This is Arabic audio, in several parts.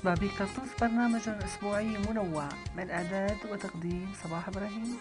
شبابيك طرطوس، برنامج أسبوعي منوع من إعداد وتقديم صباح إبراهيم.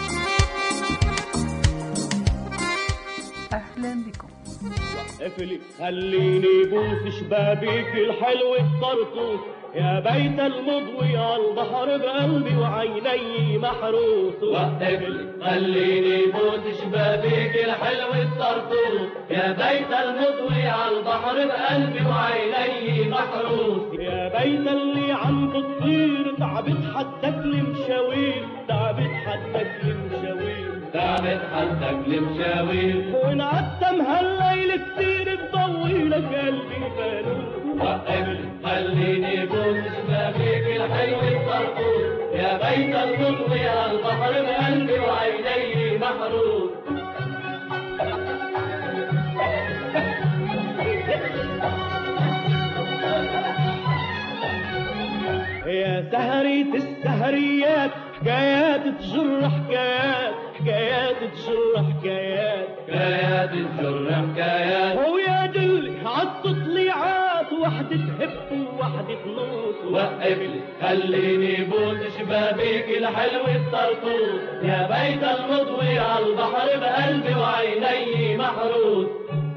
أهلا بكم. اقفلي خليني بوس شبابيك الحلو الطرطوس، يا بيت المضوي على البحر بقلبي وعيني محروس. واقفلي خليني بوس شبابيك الحلو الطرطوس، يا بيت المضوي على البحر بقلبي وعيني محروس. يا بيت اللي عم بتطير تعبت حدك المشاوير، تعبت حدك المشاوير، تعبت حدك المشاوير، ونعتم هالليل كتير تضوي لك قلبي فانوس. وقفلي خليني بوس شبابيك الحلو الطرطوس، يا بيت المضوي على البحر بقلبي وعيني محروس. يا سهرية السهريات حكايات تجر حكايات، حكايات تجر حكايات، حكايات تجر حكايات، ويا دلي عالتطليعات وحدة تهب ووحدة تنوس. وقفلي خليني بوس شبابيك الحلو الطرطوس، يا بيت المضوي على البحر بقلبي وعيني محروس.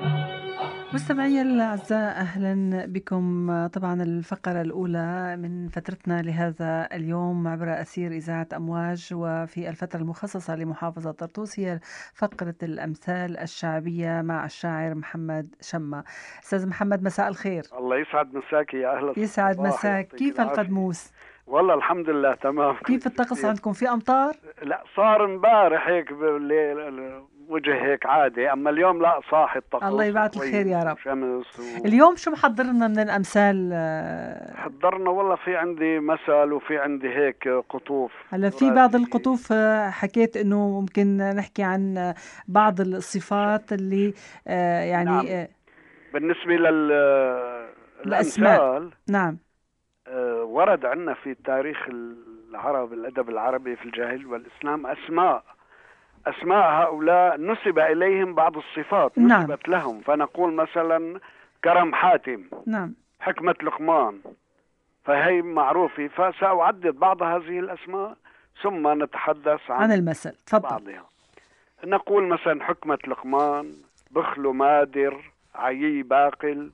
مستمعي الأعزاء، أهلا بكم. طبعا الفقرة الأولى من فترتنا لهذا اليوم عبر أثير إذاعة أمواج، وفي الفترة المخصصة لمحافظة طرطوس هي فقرة الأمثال الشعبية مع الشاعر محمد شمة. أستاذ محمد، مساء الخير. الله يسعد مساك، يا أهلا. يسعد مساك. كيف القدموس؟ والله الحمد لله تمام. كيف الطقس عندكم؟ في أمطار؟ لا، صار امبارح هيك بالليل وجه هيك عادي، اما اليوم لا، صاحي الطقس. الله يبعث الخير يا رب. شمس اليوم شو محضر لنا من الأمثال؟ حضرنا والله في عندي مثل وفي عندي هيك قطوف. هلا في بعض القطوف حكيت انه ممكن نحكي عن بعض الصفات اللي يعني نعم. بالنسبة الأسماء. نعم. ورد عندنا في تاريخ العرب، الأدب العربي في الجاهل والإسلام أسماء هؤلاء نسب إليهم بعض الصفات نسبت لهم، فنقول مثلا كرم حاتم. نعم. حكمة لقمان، فهي معروفة، فسأعدد بعض هذه الأسماء ثم نتحدث عن المثل. تفضل. بعضها. نقول مثلا حكمة لقمان، بخل مادر، عيي باقل،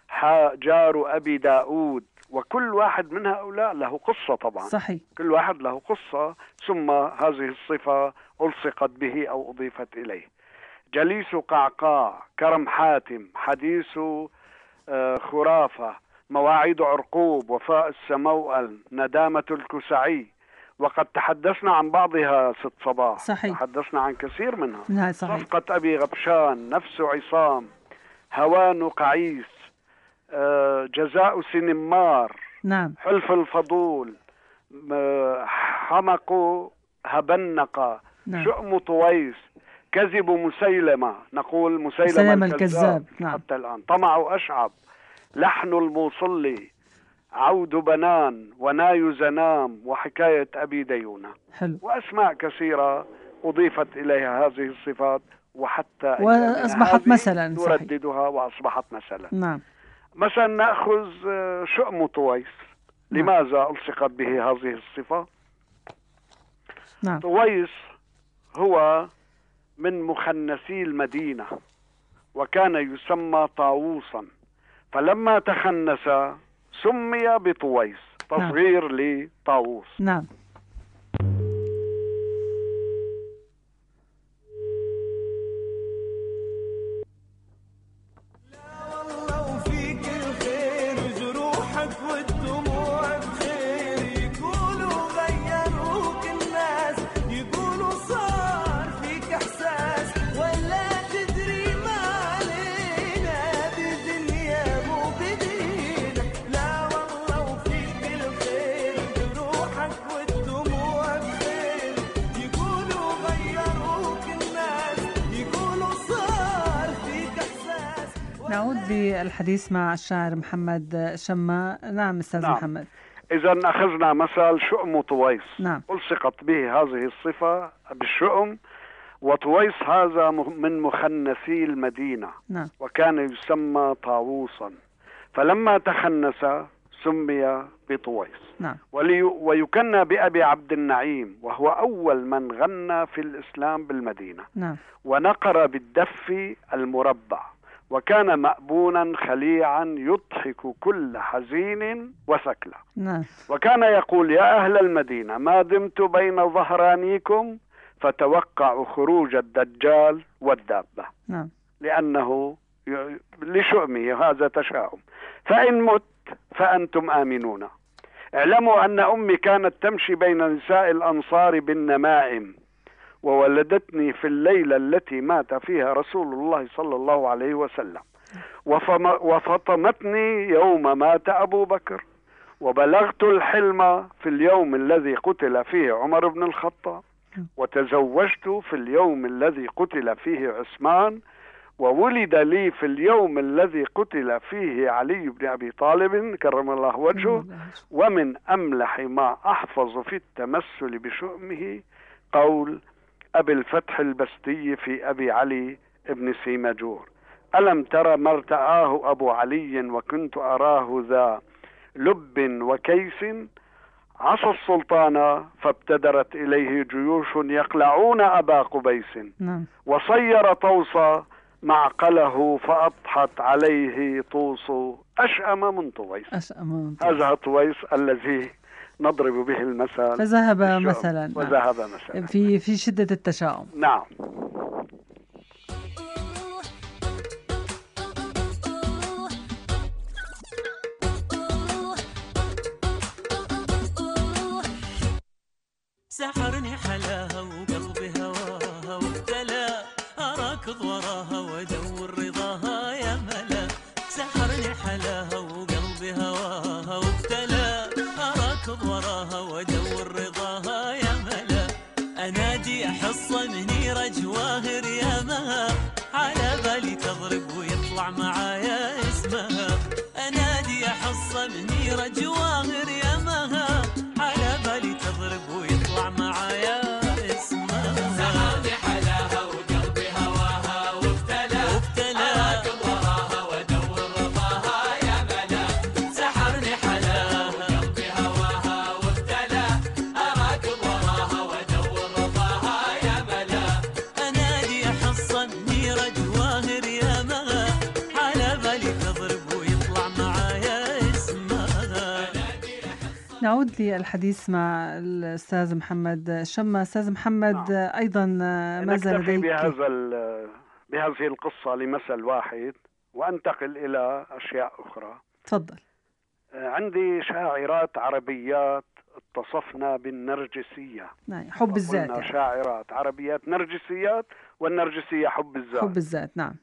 جار أبي داود، وكل واحد من هؤلاء له قصة طبعا. صحيح. كل واحد له قصة، ثم هذه الصفة ألصقت به أو أضيفت إليه. جليس قعقاع، كرم حاتم، حديث خرافة، مواعيد عرقوب، وفاء السموأل، ندامة الكسعي. وقد تحدثنا عن بعضها ست صباح. صحيح. تحدثنا عن كثير منها. صحيح. صفقة أبي غبشان، نفس عصام، هوان قعيس، جزاء سنمار. نعم. حلف الفضول، حمق هبنق. نعم. شؤم طويس، كذب مسيلمة، نقول مسيلمة الكذاب. نعم. حتى الآن. طمع أشعب، لحن الموصلي، عود بنان، وناي زنام، وحكاية أبي ديونة. حلو. وأسماء كثيرة أضيفت إليها هذه الصفات، وحتى وأصبحت مثلا. ترددها وأصبحت مثلا. نعم. مثلا نأخذ شؤم طويس. لماذا ألصقت به هذه الصفة؟ نعم. طويس هو من مخنثي المدينة، وكان يسمى طاووسا، فلما تخنث سمي بطويس، تصغير لطاووس. نعم. نعود بالحديث مع الشاعر محمد شمة. نعم أستاذ. نعم. محمد، إذا أخذنا مثال شؤم طويس. نعم. ألصقت به هذه الصفة بالشؤم، وطويس هذا من مخنثي المدينة. نعم. وكان يسمى طاووسا، فلما تخنث سمي بطويس. نعم. ويكنى بأبي عبد النعيم، وهو أول من غنى في الإسلام بالمدينة. نعم. ونقر بالدف المربع، وكان مأبونا خليعا يضحك كل حزين وسكلة. نعم. وكان يقول: يا أهل المدينة، ما دمت بين ظهرانيكم فتوقعوا خروج الدجال والدابة. نعم. لأنه لشؤمه هذا تشاؤم. فإن مت فأنتم آمنون. اعلموا أن أمي كانت تمشي بين نساء الأنصار بالنمائم، وولدتني في الليلة التي مات فيها رسول الله صلى الله عليه وسلم، وفطمتني يوم مات أبو بكر، وبلغت الحلم في اليوم الذي قتل فيه عمر بن الخطاب، وتزوجت في اليوم الذي قتل فيه عثمان، وولد لي في اليوم الذي قتل فيه علي بن أبي طالب كرم الله وجهه. ومن أملح ما أحفظ في التمثل بشؤمه قول أبي الفتح البستي في أبي علي بن سيمجور: ألم ترى ما ارتآه أبو علي وكنت أراه ذا لب وكيس، عصى السلطان فابتدرت إليه جيوش يقلعون أبا قبيس. وصير طوس معقله فأضحت عليه طوس أشأم من طويس. هذا طويس الذي نضرب به المثل. فذهب مثلا. وذهب مثلا في شدة التشاؤم. نعم. سحرني حلاها وقلبي هواها وابتلى، أراكض وراها وادور رضاها يا ملا. سحرني حلاها وقلبي هواها وابتلى، أراكض وراها وادور رضاها يا ملا. أنادي أحصى منيرة جواهر يا مها، على بالي تضرب ويطلع معايا اسمها. أنادي أحصى منيرة جواهر يا مها، على بالي تضرب ويطلع معايا اسمها. سحرني حلاها وقلبي هواها وابتلى، أراكض وراها وادور رضاها يا ملا. سحرني حلاها وقلبي هواها وابتلى، أراكض وراها وادور رضاها يا ملا. أنادي أحصى منيرة جواهر يا مها، على بالي تضرب ويطلع معايا اسمها. نعود للحديث مع الأستاذ محمد شمة. أستاذ محمد، أيضا ما زال نكتفي لديك بهذه القصة لمثل واحد وأنتقل إلى أشياء أخرى. تفضل. عندي شاعرات عربيات اتصفنا بالنرجسية. نعم، حب الذات يعني. شاعرات عربيات نرجسيات، والنرجسية حب الذات. حب الذات، نعم.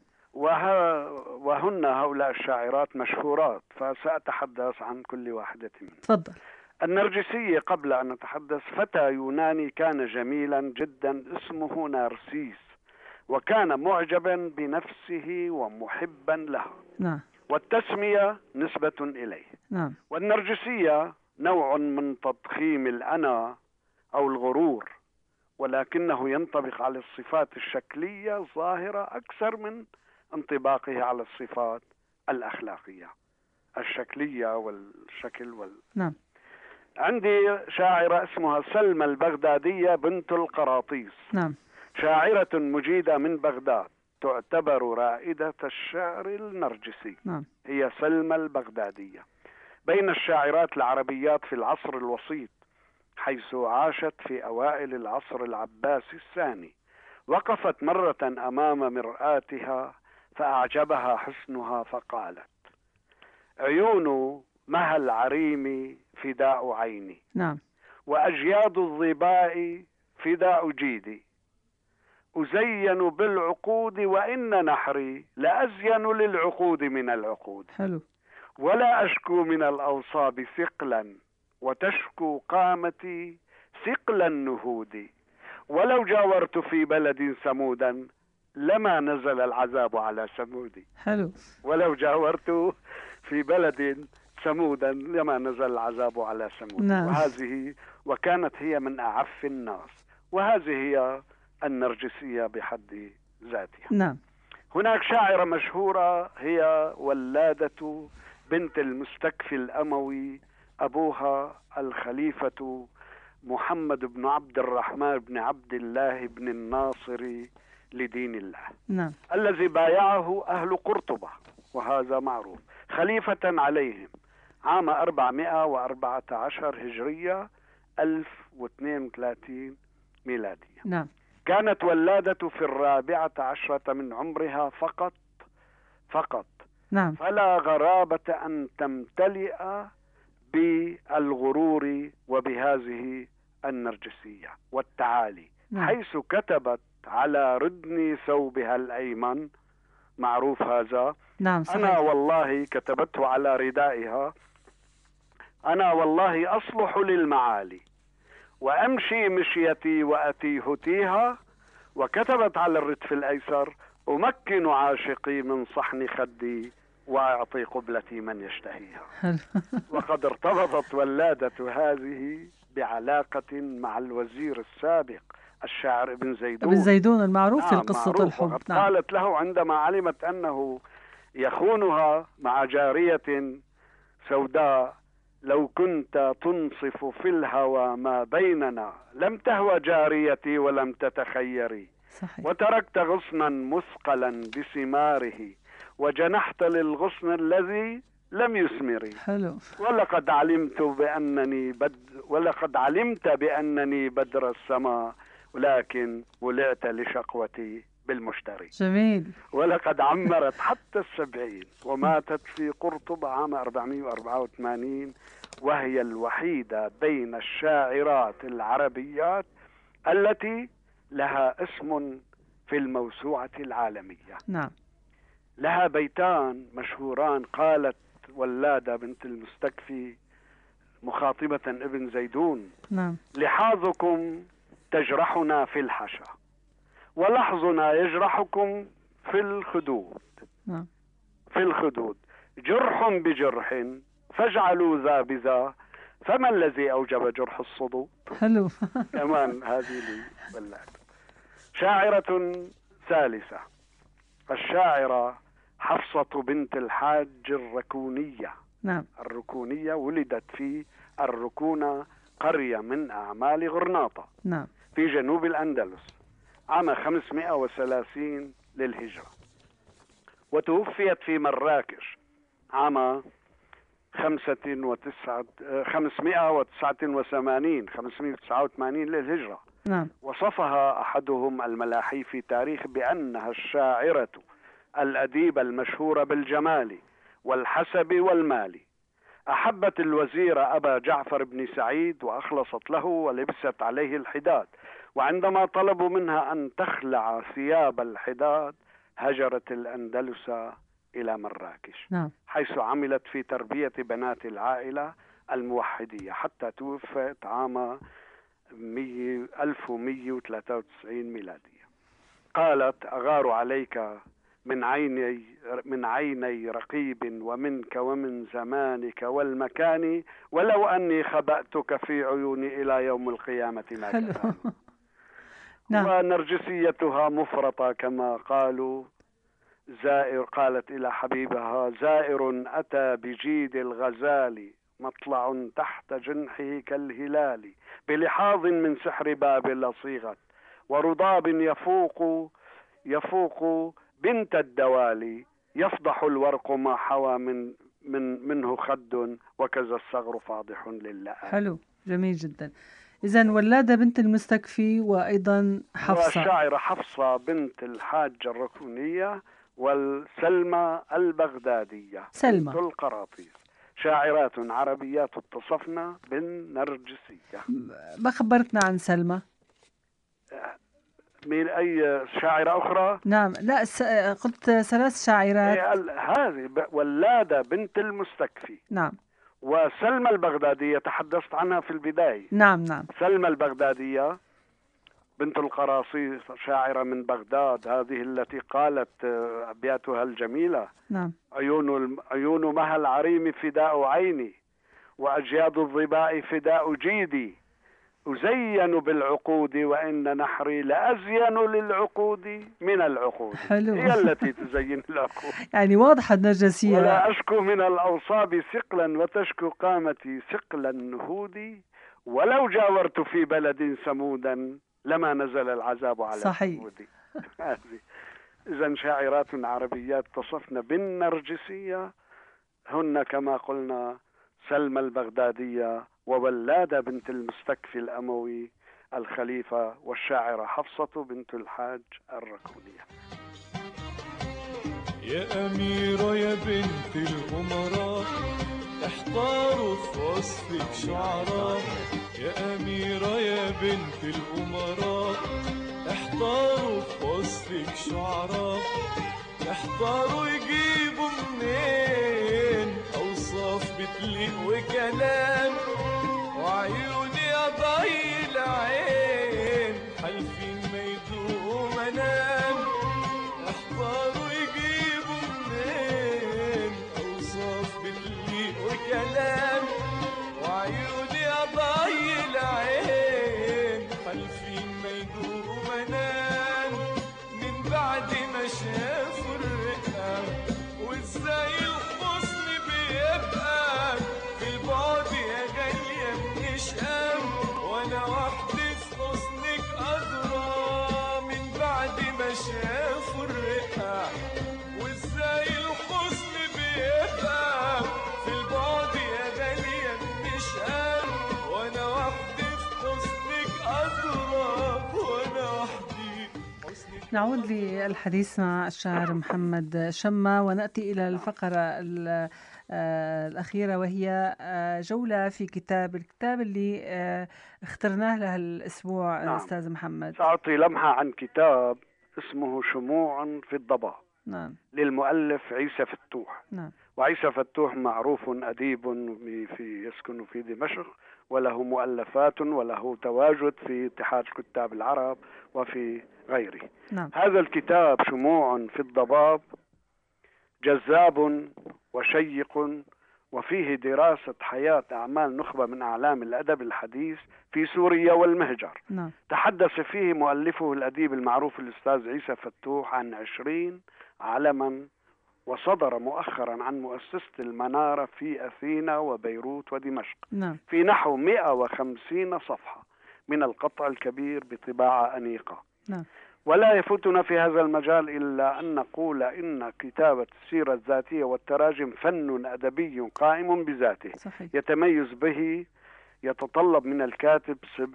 وهن هؤلاء الشاعرات مشهورات، فسأتحدث عن كل واحدة منهم. تفضل. النرجسية قبل أن نتحدث، فتى يوناني كان جميلا جدا اسمه نارسيس، وكان معجبا بنفسه ومحبا له. نعم. والتسمية نسبة إليه. نعم. والنرجسية نوع من تضخيم الأنا أو الغرور، ولكنه ينطبق على الصفات الشكلية الظاهرة أكثر من انطباقه على الصفات الأخلاقية الشكلية والشكل نعم. عندي شاعرة اسمها سلمى البغدادية بنت القراطيس. نعم. شاعرة مجيدة من بغداد، تعتبر رائدة الشعر النرجسي. نعم. هي سلمى البغدادية بين الشاعرات العربيات في العصر الوسيط، حيث عاشت في أوائل العصر العباسي الثاني. وقفت مرة أمام مرآتها فأعجبها حسنها فقالت: عيون مها العريم فداء عيني. نعم. وأجياد الظباء فداء جيدي، أزين بالعقود وإن نحري لأزين للعقود من العقود. حلو. ولا أشكو من الأوصاب ثقلا، وتشكو قامتي ثقل النهود. ولو جاورت في بلد سمودا لما نزل العذاب على سمودي. حلو. ولو جاورت في بلد سمودا لما نزل العذاب على سمودي. نعم. وكانت هي من أعف الناس، وهذه هي النرجسية بحد ذاتها. نعم. هناك شاعرة مشهورة هي ولادة بنت المستكفي الأموي أبوها الخليفة محمد بن عبد الرحمن بن عبد الله بن الناصر لدين الله، نعم. الذي بايعه أهل قرطبة، وهذا معروف، خليفة عليهم عام 414 هجرية 1032 ميلادية. نعم. كانت ولادة في 14 من عمرها فقط، نعم. فلا غرابة أن تمتلئ بالغرور وبهذه النرجسية والتعالي، نعم. حيث كتبت على ردن ثوبها الأيمن، معروف هذا، نعم صحيح. أنا والله، كتبته على ردائها، أنا والله أصلح للمعالي وأمشي مشيتي وأتيهتيها. وكتبت على الردف الأيسر أمكن عاشقي من صحن خدي وأعطي قبلتي من يشتهيها. وقد ارتبطت ولادة هذه بعلاقة مع الوزير السابق الشاعر ابن زيدون المعروف في نعم، قصة معروف. الحب. وقد نعم. قالت له عندما علمت أنه يخونها مع جارية سوداء: لو كنت تنصف في الهوى ما بيننا لم تهوى جاريتي ولم تتخيري، صحيح. وتركت غصنا مثقلا بثماره وجنحت للغصن الذي لم يثمر. حلو. ولقد علمت بأنني بدر السماء ولكن ولعت لشقوتي بالمشتري. جميل. ولقد عمرت حتى 70 وماتت في قرطبة عام 484، وهي الوحيدة بين الشاعرات العربيات التي لها اسم في الموسوعة العالمية. نعم. لها بيتان مشهوران، قالت ولادة بنت المستكفي مخاطبة ابن زيدون: نعم. لحاظكم تجرحنا في الحشا ولحظنا يجرحكم في الخدود. نعم. في الخدود جرح بجرح فاجعلوا ذا بذا، فما الذي أوجب جرح الصدود؟ حلو. كمان هذه لي ولادة. شاعرة ثالثة، الشاعرة حفصة بنت الحاج الركونية. نعم. الركونية ولدت في الركونة، قرية من أعمال غرناطة، نعم. في جنوب الأندلس، عام 530 للهجرة، وتوفيت في مراكش عام 589 للهجرة. نعم. وصفها أحدهم الملاحي في تاريخ بأنها الشاعرة الأديبة المشهورة بالجمال والحسب والمال. أحبت الوزير أبا جعفر بن سعيد وأخلصت له ولبست عليه الحداد، وعندما طلبوا منها أن تخلع ثياب الحداد هجرت الأندلس إلى مراكش. نعم. حيث عملت في تربية بنات العائلة الموحدية حتى توفت عام 1193 ميلادية. قالت: أغار عليك من عيني رقيب ومنك ومن زمانك والمكان، ولو أني خبأتك في عيوني إلى يوم القيامة ما كان. نعم. ونرجسيتها مفرطة كما قالوا. قالت إلى حبيبها: زائر أتى بجيد الغزال مطلع تحت جنحه كالهلال، بلحاظ من سحر بابل صيغت، ورضاب يفوق بنت الدوالي، يفضح الورق ما حوى منه خد، وكذا الصغر فاضح لله. حلو، جميل جدا. إذن ولادة بنت المستكفي وأيضا حفصة، والشاعرة حفصة بنت الحاج الركونية، والسلمى البغدادية بنت القراطيس، شاعرات عربيات اتصفن بالنرجسية. ما خبرتنا عن سلمى؟ من أي شاعرة أخرى؟ نعم، لا قلت 3 شاعرات. هذه ولادة بنت المستكفي. نعم. وسلمى البغدادية تحدثت عنها في البداية. نعم نعم. سلمى البغدادية بنت القراصيس، شاعرة من بغداد، هذه التي قالت أبياتها الجميلة: نعم. عيون مها العريم فداء عيني، وأجياد الظباء فداء جيدي، أزين بالعقود وإن نحري لأزين للعقود من العقود. حلو. هي التي تزين العقود. يعني واضحة النرجسية. ولا أشكو من الأوصاب ثقلا وتشكو قامتي ثقل النهود، ولو جاورت في بلد سمودا لما نزل العذاب على الثمود. إذن شاعرات عربيات تصفن بالنرجسية هن كما قلنا سلمى البغدادية وولادة بنت المستكفي الأموي الخليفة، والشاعرة حفصة بنت الحاج الركونية. يا أميرة يا بنت الأمراء احتاروا في وصفك شعراء، يا أميرة يا بنت الأمراء احتاروا في وصفك شعراء، احتاروا يجيبوا منين أوصاف بتليق وكلام، وعيوني أضي العين حالفين ما يدوقوا منام، احتاروا يجيبوا منين أوصاف بتليق وكلام، وعيوني أضي العين حالفين ما يدوقوا منام، من بعد ما شافوا الرقة وازاي الحسن بيبقى في البعد يا غالية بنشقى، وانا وحدي في حسنك أدرى، من بعد ما شافوا الرقة وازاي الحسن بيبقى في البعد يا غالية بنشقى، وانا وحدي في حسنك أدرى، وانا وحدي. نعود للحديث مع الشاعر محمد شمة، ونأتي إلى الفقرة الأخيرة، وهي جولة في الكتاب اللي اخترناه له الأسبوع. نعم. أستاذ محمد، سأعطي لمحة عن كتاب اسمه شموع في الضباب. نعم. للمؤلف عيسى فتوح. نعم. وعيسى فتوح معروف أديب يسكن في دمشق، وله مؤلفات وله تواجد في اتحاد كتاب العرب وفي غيره. نعم. هذا الكتاب شموع في الضباب جذاب وشيق، وفيه دراسة حياة أعمال نخبة من أعلام الأدب الحديث في سوريا والمهجر. نعم. تحدث فيه مؤلفه الأديب المعروف الأستاذ عيسى فتوح عن 20 علما، وصدر مؤخرا عن مؤسسة المنارة في أثينا وبيروت ودمشق. نعم. في نحو 150 صفحة من القطع الكبير بطباعة أنيقة. نعم. ولا يفوتنا في هذا المجال إلا أن نقول إن كتابة السيرة الذاتية والتراجم فن أدبي قائم بذاته. صحيح. يتميز به، يتطلب من الكاتب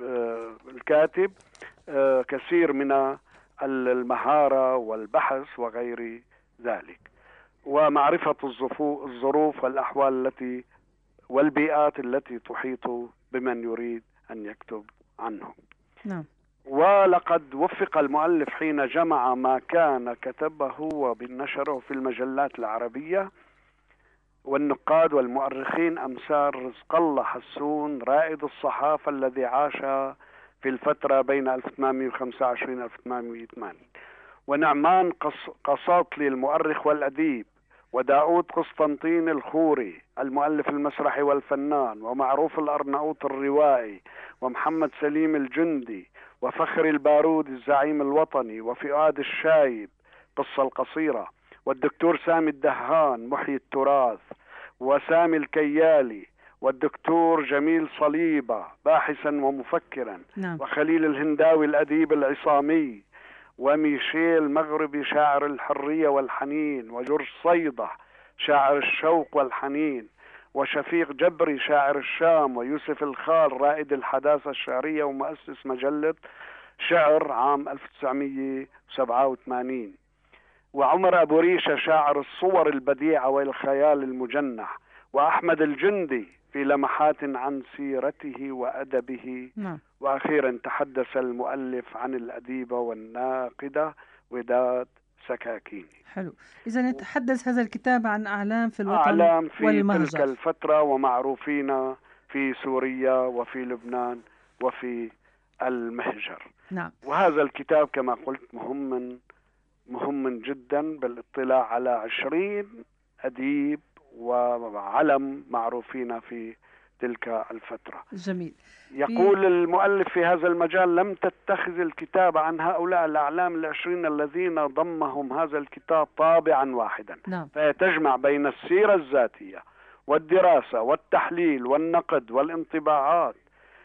كثير من المهارة والبحث وغير ذلك، ومعرفة الظروف والأحوال والبيئات التي تحيط بمن يريد أن يكتب عنهم. نعم. ولقد وفق المؤلف حين جمع ما كان كتبه وبنشره في المجلات العربية، والنقاد والمؤرخين أمثال رزق الله حسون رائد الصحافة الذي عاش في الفترة بين 1825 و 1880، ونعمان قساطلي المؤرخ والأديب، وداود قسطنطين الخوري المؤلف المسرحي والفنان، ومعروف الأرناؤوط الروائي، ومحمد سليم الجندي، وفخر البارود الزعيم الوطني، وفؤاد الشايب قصة القصيرة، والدكتور سامي الدهان محيي التراث، وسامي الكيالي، والدكتور جميل صليبة باحثا ومفكرا. نعم. وخليل الهنداوي الأديب العصامي، وميشيل مغربي شاعر الحرية والحنين، وجورج صيدة شاعر الشوق والحنين، وشفيق جبري شاعر الشام، ويوسف الخال رائد الحداثة الشعرية ومؤسس مجلة شعر عام 1987، وعمر أبو ريشة شاعر الصور البديعة والخيال المجنح، وأحمد الجندي في لمحات عن سيرته وأدبه. نعم. وأخيرا تحدث المؤلف عن الأديبة والناقدة وداد سكاكيني. حلو. إذا يتحدث هذا الكتاب عن أعلام في الوطن أعلام في والمهجر. تلك الفترة ومعروفين في سوريا وفي لبنان وفي المهجر. نعم. وهذا الكتاب كما قلت مهم جدا بالاطلاع على 20 أديب وعلم معروفين في تلك الفترة. جميل. يقول المؤلف في هذا المجال: لم تتخذ الكتاب عن هؤلاء الأعلام العشرين الذين ضمهم هذا الكتاب طابعا واحدا. نعم. فيتجمع بين السيرة الذاتية والدراسة والتحليل والنقد والانطباعات،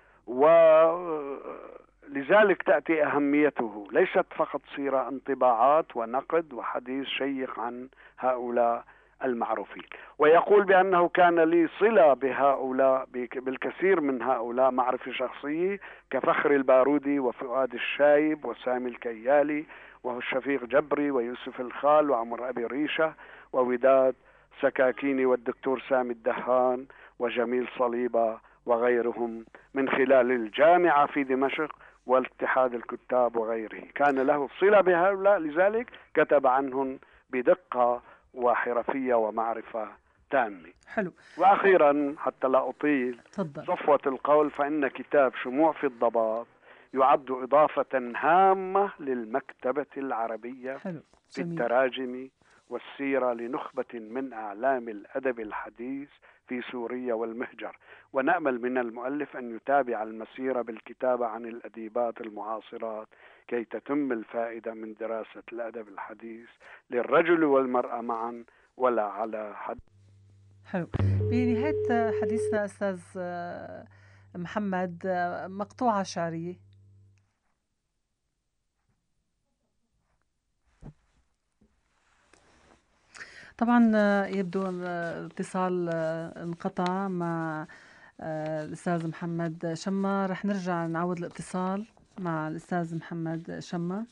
ولذلك تأتي أهميته، ليست فقط سيرة، انطباعات ونقد وحديث شيق عن هؤلاء المعروفين. ويقول بأنه كان لي صلة بهؤلاء، بالكثير من هؤلاء، معرفة شخصية كفخر البارودي وفؤاد الشايب وسامي الكيالي والشفيق جبري ويوسف الخال وعمر أبي ريشة ووداد سكاكيني والدكتور سامي الدهان وجميل صليبة وغيرهم من خلال الجامعة في دمشق والاتحاد الكتاب وغيره. كان له صلة بهؤلاء، لذلك كتب عنهم بدقة وحرفية ومعرفة تامة. حلو. وأخيرا حتى لا أطيل تفضل. صفوة القول، فإن كتاب شموع في الضباب يعد إضافة هامة للمكتبة العربية. حلو. في التراجم والسيرة لنخبة من أعلام الأدب الحديث في سوريا والمهجر، ونأمل من المؤلف أن يتابع المسيرة بالكتابة عن الأديبات المعاصرات كي تتم الفائدة من دراسة الأدب الحديث للرجل والمرأة معا ولا على حد. حلو. بنهاية حديثنا أستاذ محمد، مقطوعة شعرية. طبعا يبدو أن الاتصال انقطع مع الأستاذ محمد شما. رح نرجع نعود الاتصال مع الأستاذ محمد شما.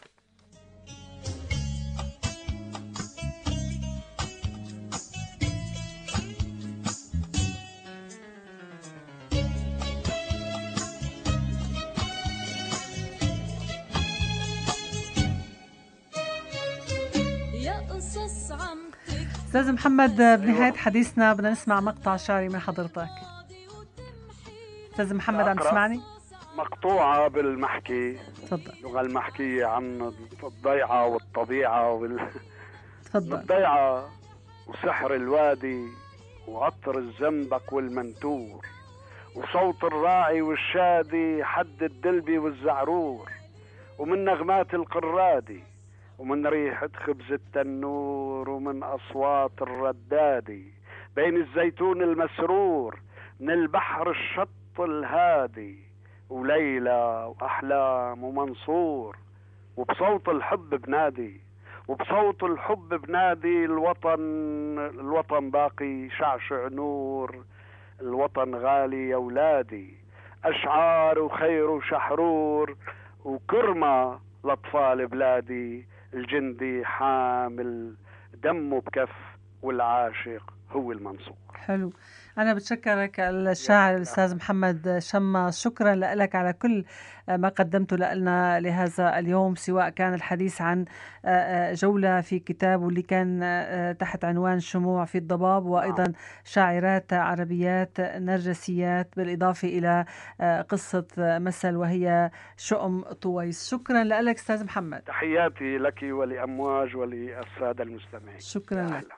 أستاذ محمد، بنهاية حديثنا بدنا نسمع مقطع شعري من حضرتك. أستاذ محمد، عم تسمعني؟ مقطوعة بالمحكي. تفضل. اللغة المحكية عن الضيعة والطبيعة تفضل. الضيعة وسحر الوادي وعطر الزنبق والمنتور وصوت الراعي والشادي، حد الدلبي والزعرور، ومن نغمات القرادي، ومن ريحة خبز التنور، ومن أصوات الردادي، بين الزيتون المسرور، من البحر الشط الهادي، وليلى وأحلام ومنصور، وبصوت الحب بنادي، وبصوت الحب بنادي الوطن باقي شعشع نور، الوطن غالي يا ولادي، أشعار وخير وشحرور، وكرمة لأطفال بلادي، الجندي حامل دمه بكف والعاشق هو المنصور. حلو. أنا بتشكرك الشاعر الأستاذ محمد شما، شكرا لك على كل ما قدمته لنا لهذا اليوم، سواء كان الحديث عن جولة في كتاب واللي كان تحت عنوان شموع في الضباب، وأيضا شاعرات عربيات نرجسيات، بالإضافة إلى قصة مثل وهي شؤم طويس. شكرا لك أستاذ محمد. تحياتي لك ولأمواج وللسادة المستمعين. شكرا لك.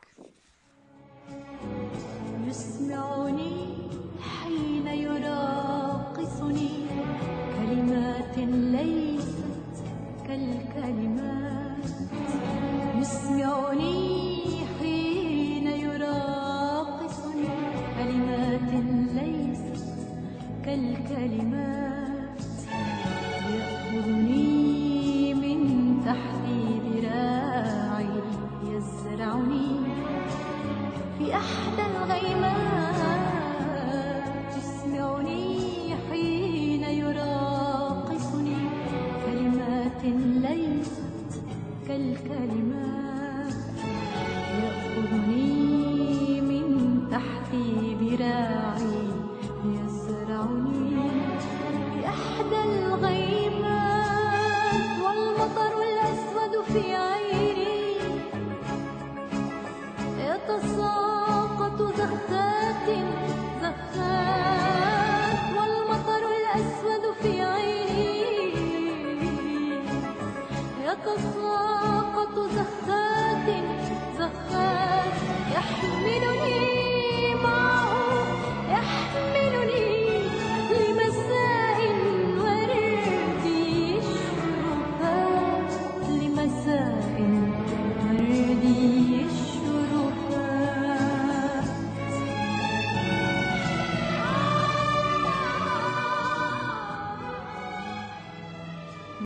يسمعني حين يراقصني كلمات ليست كالكلمات، يسمعني حين يراقصني كلمات ليست كالكلمات.